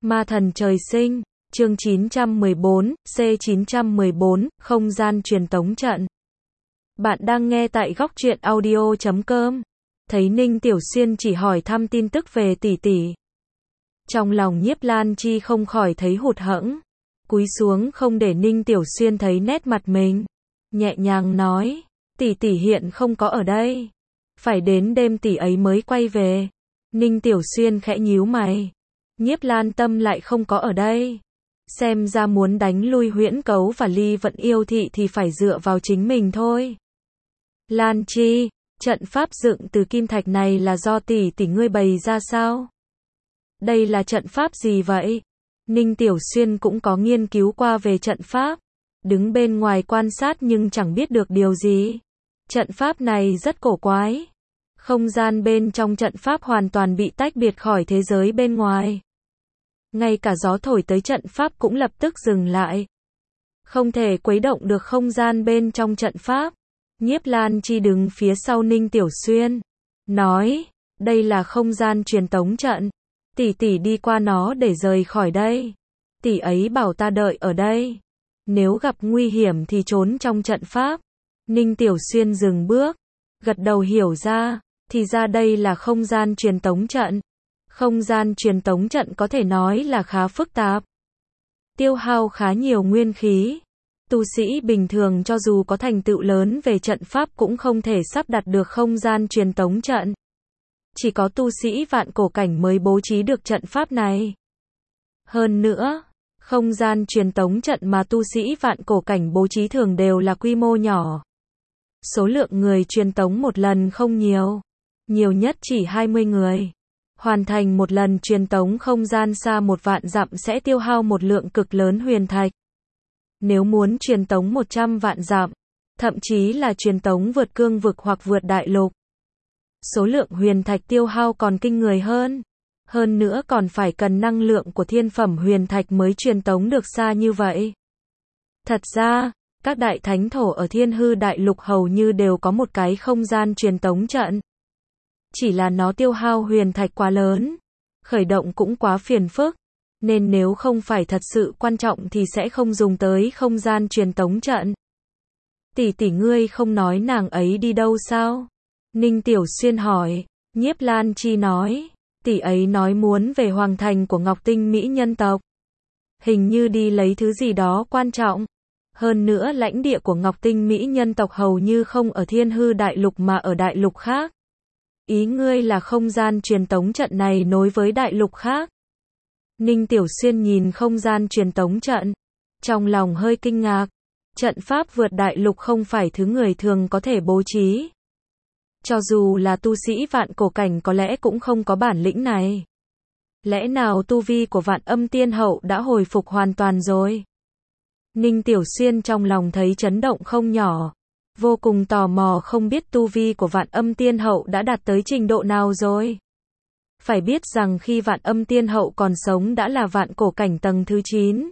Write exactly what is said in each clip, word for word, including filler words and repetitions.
Ma thần trời sinh, chương chín trăm mười bốn, C chín trăm mười bốn, không gian truyền tống trận. Bạn đang nghe tại góc truyện audio chấm com. Thấy Ninh Tiểu Xuyên chỉ hỏi thăm tin tức về tỷ tỷ. Trong lòng Nhiếp Lan Chi không khỏi thấy hụt hẫng. Cúi xuống không để Ninh Tiểu Xuyên thấy nét mặt mình. Nhẹ nhàng nói, tỷ tỷ hiện không có ở đây. Phải đến đêm tỷ ấy mới quay về. Ninh Tiểu Xuyên khẽ nhíu mày. Nhiếp Lan Tâm lại không có ở đây. Xem ra muốn đánh lui Huyễn Cấu và Ly Vận Yêu Thị thì phải dựa vào chính mình thôi. Lan Chi, trận pháp dựng từ kim thạch này là do tỷ tỷ ngươi bày ra sao? Đây là trận pháp gì vậy? Ninh Tiểu Xuyên cũng có nghiên cứu qua về trận pháp. Đứng bên ngoài quan sát nhưng chẳng biết được điều gì. Trận pháp này rất cổ quái. Không gian bên trong trận pháp hoàn toàn bị tách biệt khỏi thế giới bên ngoài. Ngay cả gió thổi tới trận pháp cũng lập tức dừng lại. Không thể khuấy động được không gian bên trong trận pháp. Nhiếp Lan Chi đứng phía sau Ninh Tiểu Xuyên. Nói, đây là không gian truyền tống trận. Tỷ tỷ đi qua nó để rời khỏi đây. Tỷ ấy bảo ta đợi ở đây. Nếu gặp nguy hiểm thì trốn trong trận pháp. Ninh Tiểu Xuyên dừng bước. Gật đầu hiểu ra. Thì ra đây là không gian truyền tống trận. Không gian truyền tống trận có thể nói là khá phức tạp. Tiêu hao khá nhiều nguyên khí. Tu sĩ bình thường cho dù có thành tựu lớn về trận pháp cũng không thể sắp đặt được không gian truyền tống trận. Chỉ có tu sĩ vạn cổ cảnh mới bố trí được trận pháp này. Hơn nữa, không gian truyền tống trận mà tu sĩ vạn cổ cảnh bố trí thường đều là quy mô nhỏ. Số lượng người truyền tống một lần không nhiều. Nhiều nhất chỉ hai mươi người. Hoàn thành một lần truyền tống không gian xa một vạn dặm sẽ tiêu hao một lượng cực lớn huyền thạch. Nếu muốn truyền tống một trăm vạn dặm, thậm chí là truyền tống vượt cương vực hoặc vượt đại lục, số lượng huyền thạch tiêu hao còn kinh người hơn. Hơn nữa còn phải cần năng lượng của thiên phẩm huyền thạch mới truyền tống được xa như vậy. Thật ra, các đại thánh thổ ở Thiên Hư Đại Lục hầu như đều có một cái không gian truyền tống trận. Chỉ là nó tiêu hao huyền thạch quá lớn, khởi động cũng quá phiền phức, nên nếu không phải thật sự quan trọng thì sẽ không dùng tới không gian truyền tống trận. Tỷ tỷ ngươi không nói nàng ấy đi đâu sao? Ninh Tiểu Xuyên hỏi. Nhiếp Lan Chi nói, tỷ ấy nói muốn về hoàng thành của Ngọc Tinh Mỹ nhân tộc. Hình như đi lấy thứ gì đó quan trọng. Hơn nữa lãnh địa của Ngọc Tinh Mỹ nhân tộc hầu như không ở Thiên Hư Đại Lục mà ở đại lục khác. Ý ngươi là không gian truyền tống trận này nối với đại lục khác. Ninh Tiểu Xuyên nhìn không gian truyền tống trận. Trong lòng hơi kinh ngạc. Trận pháp vượt đại lục không phải thứ người thường có thể bố trí. Cho dù là tu sĩ vạn cổ cảnh có lẽ cũng không có bản lĩnh này. Lẽ nào tu vi của Vạn Âm Tiên Hậu đã hồi phục hoàn toàn rồi? Ninh Tiểu Xuyên trong lòng thấy chấn động không nhỏ. Vô cùng tò mò không biết tu vi của Vạn Âm Tiên Hậu đã đạt tới trình độ nào rồi. Phải biết rằng khi Vạn Âm Tiên Hậu còn sống đã là vạn cổ cảnh tầng thứ chín.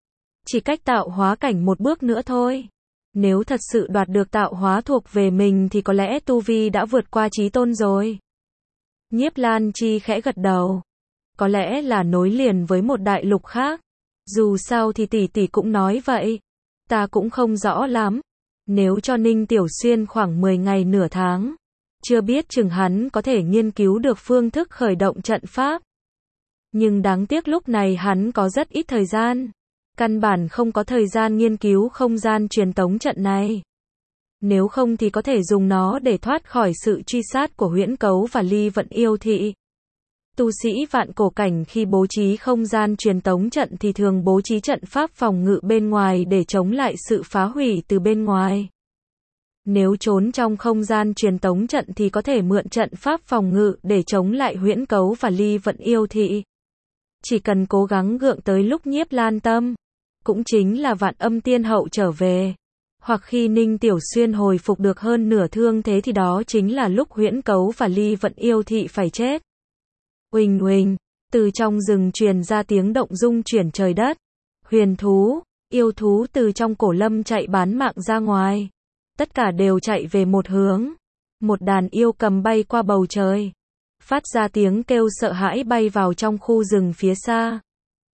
Chỉ cách tạo hóa cảnh một bước nữa thôi. Nếu thật sự đoạt được tạo hóa thuộc về mình thì có lẽ tu vi đã vượt qua chí tôn rồi. Nhiếp Lan Chi khẽ gật đầu. Có lẽ là nối liền với một đại lục khác. Dù sao thì tỷ tỷ cũng nói vậy. Ta cũng không rõ lắm. Nếu cho Ninh Tiểu Xuyên khoảng mười ngày nửa tháng, chưa biết chừng hắn có thể nghiên cứu được phương thức khởi động trận pháp. Nhưng đáng tiếc lúc này hắn có rất ít thời gian. Căn bản không có thời gian nghiên cứu không gian truyền tống trận này. Nếu không thì có thể dùng nó để thoát khỏi sự truy sát của Huyễn Cấu và Ly Vận Yêu Thị. Tu sĩ vạn cổ cảnh khi bố trí không gian truyền tống trận thì thường bố trí trận pháp phòng ngự bên ngoài để chống lại sự phá hủy từ bên ngoài. Nếu trốn trong không gian truyền tống trận thì có thể mượn trận pháp phòng ngự để chống lại Huyễn Cấu và Ly Vận Yêu Thị. Chỉ cần cố gắng gượng tới lúc Nhiếp Lan Tâm, cũng chính là Vạn Âm Tiên Hậu trở về, hoặc khi Ninh Tiểu Xuyên hồi phục được hơn nửa thương thế thì đó chính là lúc Huyễn Cấu và Ly Vận Yêu Thị phải chết. Uỳnh uỳnh, từ trong rừng truyền ra tiếng động rung chuyển trời đất. Huyền thú, yêu thú từ trong cổ lâm chạy bán mạng ra ngoài. Tất cả đều chạy về một hướng. Một đàn yêu cầm bay qua bầu trời. Phát ra tiếng kêu sợ hãi bay vào trong khu rừng phía xa.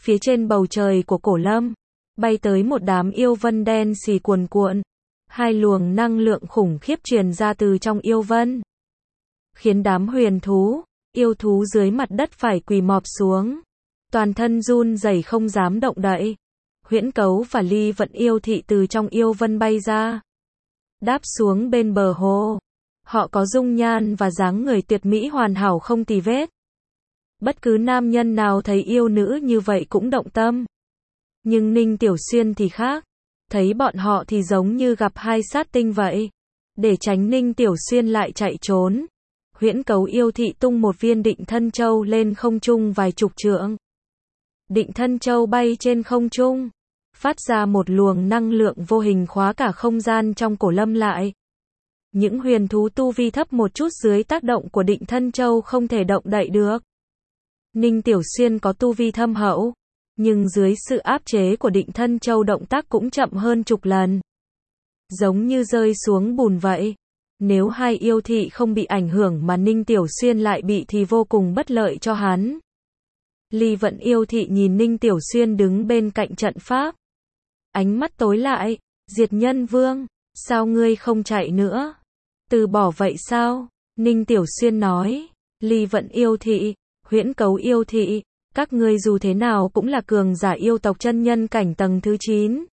Phía trên bầu trời của cổ lâm, bay tới một đám yêu vân đen xì cuồn cuộn. Hai luồng năng lượng khủng khiếp truyền ra từ trong yêu vân, khiến đám huyền thú, yêu thú dưới mặt đất phải quỳ mọp xuống, toàn thân run rẩy không dám động đậy. Huyễn Cấu và Ly Vận yêu thị từ trong yêu vân bay ra, đáp xuống bên bờ hồ. Họ có dung nhan và dáng người tuyệt mỹ hoàn hảo không tì vết. Bất cứ nam nhân nào thấy yêu nữ như vậy cũng động tâm. Nhưng Ninh Tiểu Xuyên thì khác. Thấy bọn họ thì giống như gặp hai sát tinh vậy. Để tránh Ninh Tiểu Xuyên lại chạy trốn, Huyễn Cấu yêu thị tung một viên định thân châu lên không trung vài chục trượng. Định thân châu bay trên không trung, phát ra một luồng năng lượng vô hình khóa cả không gian trong cổ lâm lại. Những huyền thú tu vi thấp một chút dưới tác động của định thân châu không thể động đậy được. Ninh Tiểu Xuyên có tu vi thâm hậu, nhưng dưới sự áp chế của định thân châu động tác cũng chậm hơn chục lần. Giống như rơi xuống bùn vậy. Nếu hai yêu thị không bị ảnh hưởng mà Ninh Tiểu Xuyên lại bị thì vô cùng bất lợi cho hắn. Ly Vận yêu thị nhìn Ninh Tiểu Xuyên đứng bên cạnh trận pháp. Ánh mắt tối lại, Diệt Nhân Vương, sao ngươi không chạy nữa? Từ bỏ vậy sao? Ninh Tiểu Xuyên nói. Ly Vận yêu thị, Huyễn Cấu yêu thị, các ngươi dù thế nào cũng là cường giả yêu tộc chân nhân cảnh tầng thứ chín.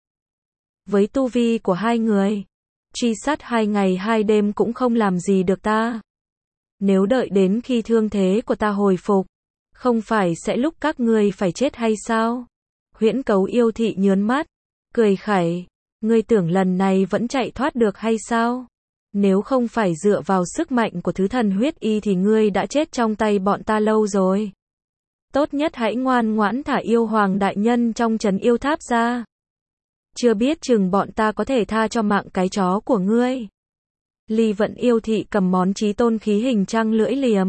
Với tu vi của hai người, truy sát hai ngày hai đêm cũng không làm gì được ta. Nếu đợi đến khi thương thế của ta hồi phục, không phải sẽ lúc các ngươi phải chết hay sao? Huyễn Cấu yêu thị nhớn mắt, cười khẩy, ngươi tưởng lần này vẫn chạy thoát được hay sao? Nếu không phải dựa vào sức mạnh của thứ thần huyết y thì ngươi đã chết trong tay bọn ta lâu rồi. Tốt nhất hãy ngoan ngoãn thả yêu hoàng đại nhân trong trấn yêu tháp ra. Chưa biết chừng bọn ta có thể tha cho mạng cái chó của ngươi. Ly Vận yêu thị cầm món chí tôn khí hình trăng lưỡi liềm.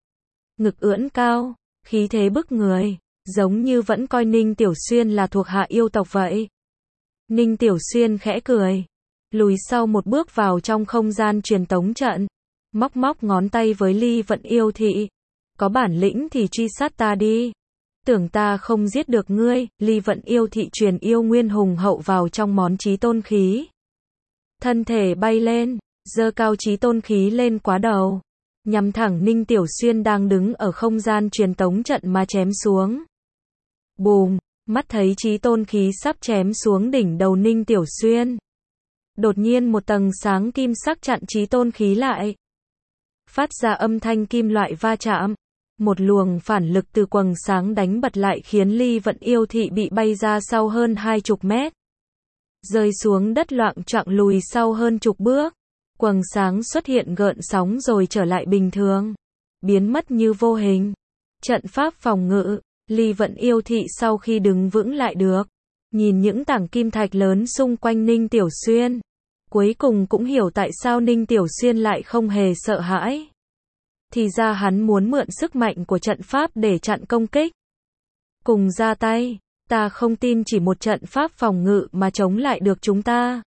Ngực ưỡn cao, khí thế bức người, giống như vẫn coi Ninh Tiểu Xuyên là thuộc hạ yêu tộc vậy. Ninh Tiểu Xuyên khẽ cười, lùi sau một bước vào trong không gian truyền tống trận, móc móc ngón tay với Ly Vận yêu thị. Có bản lĩnh thì truy sát ta đi. Tưởng ta không giết được ngươi. Ly Vận yêu thị truyền yêu nguyên hùng hậu vào trong món chí tôn khí. Thân thể bay lên, giơ cao chí tôn khí lên quá đầu, nhằm thẳng Ninh Tiểu Xuyên đang đứng ở không gian truyền tống trận mà chém xuống. Bùm, mắt thấy chí tôn khí sắp chém xuống đỉnh đầu Ninh Tiểu Xuyên. Đột nhiên một tầng sáng kim sắc chặn chí tôn khí lại. Phát ra âm thanh kim loại va chạm. Một luồng phản lực từ quầng sáng đánh bật lại khiến Ly Vận yêu thị bị bay ra sau hơn hai chục mét. Rơi xuống đất loạng choạng lùi sau hơn chục bước. Quầng sáng xuất hiện gợn sóng rồi trở lại bình thường. Biến mất như vô hình. Trận pháp phòng ngự, Ly Vận yêu thị sau khi đứng vững lại được. Nhìn những tảng kim thạch lớn xung quanh Ninh Tiểu Xuyên. Cuối cùng cũng hiểu tại sao Ninh Tiểu Xuyên lại không hề sợ hãi. Thì ra hắn muốn mượn sức mạnh của trận pháp để chặn công kích. Cùng ra tay, ta không tin chỉ một trận pháp phòng ngự mà chống lại được chúng ta.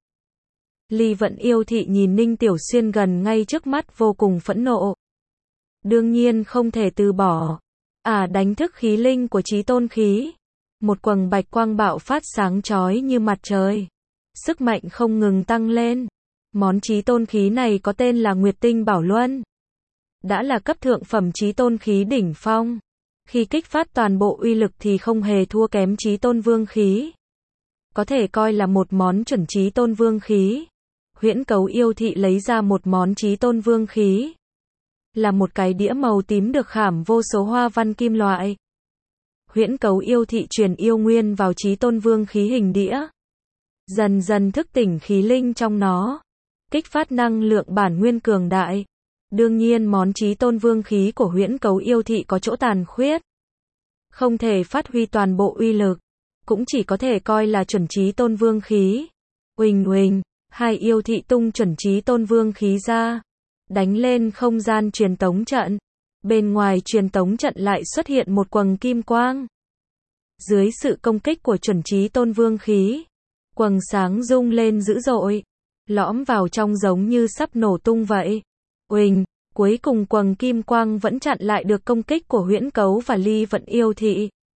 Ly Vận yêu thị nhìn Ninh Tiểu Xuyên gần ngay trước mắt vô cùng phẫn nộ. Đương nhiên không thể từ bỏ. À, đánh thức khí linh của chí tôn khí. Một quầng bạch quang bạo phát sáng chói như mặt trời. Sức mạnh không ngừng tăng lên. Món chí tôn khí này có tên là Nguyệt Tinh Bảo Luân. Đã là cấp thượng phẩm chí tôn khí đỉnh phong. Khi kích phát toàn bộ uy lực thì không hề thua kém chí tôn vương khí. Có thể coi là một món chuẩn chí tôn vương khí. Huyễn Cấu yêu thị lấy ra một món chí tôn vương khí. Là một cái đĩa màu tím được khảm vô số hoa văn kim loại. Huyễn Cấu yêu thị truyền yêu nguyên vào chí tôn vương khí hình đĩa. Dần dần thức tỉnh khí linh trong nó. Kích phát năng lượng bản nguyên cường đại. Đương nhiên món chí tôn vương khí của Huyễn Cấu yêu thị có chỗ tàn khuyết. Không thể phát huy toàn bộ uy lực. Cũng chỉ có thể coi là chuẩn chí tôn vương khí. Uỳnh uỳnh, hai yêu thị tung chuẩn chí tôn vương khí ra. Đánh lên không gian truyền tống trận. Bên ngoài truyền tống trận lại xuất hiện một quầng kim quang. Dưới sự công kích của chuẩn chí tôn vương khí, quầng sáng rung lên dữ dội. Lõm vào trong giống như sắp nổ tung vậy. Uỳnh, cuối cùng quầng kim quang vẫn chặn lại được công kích của Huyễn Cấu và Ly Vận yêu thị.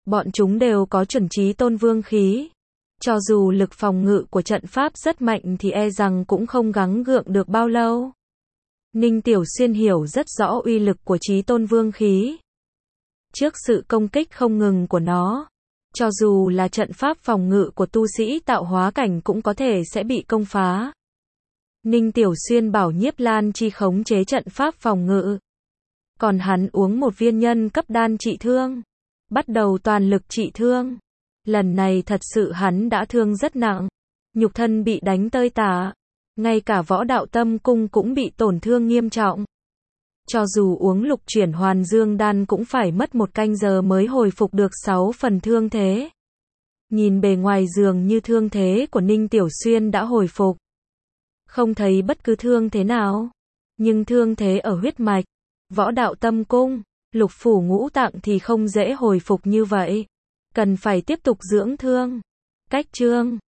Bọn chúng đều có chuẩn chí tôn vương khí. Cho dù lực phòng ngự của trận pháp rất mạnh thì e rằng cũng không gắng gượng được bao lâu. Ninh Tiểu Xuyên hiểu rất rõ uy lực của chí tôn vương khí. Trước sự công kích không ngừng của nó, cho dù là trận pháp phòng ngự của tu sĩ tạo hóa cảnh cũng có thể sẽ bị công phá. Ninh Tiểu Xuyên bảo Nhiếp Lan Chi khống chế trận pháp phòng ngự. Còn hắn uống một viên nhân cấp đan trị thương. Bắt đầu toàn lực trị thương. Lần này thật sự hắn đã thương rất nặng. Nhục thân bị đánh tơi tả. Ngay cả võ đạo tâm cung cũng bị tổn thương nghiêm trọng. Cho dù uống lục chuyển hoàn dương đan cũng phải mất một canh giờ mới hồi phục được sáu phần thương thế. Nhìn bề ngoài dường như thương thế của Ninh Tiểu Xuyên đã hồi phục. Không thấy bất cứ thương thế nào. Nhưng thương thế ở huyết mạch, võ đạo tâm cung, lục phủ ngũ tạng thì không dễ hồi phục như vậy. Cần phải tiếp tục dưỡng thương. Cách chương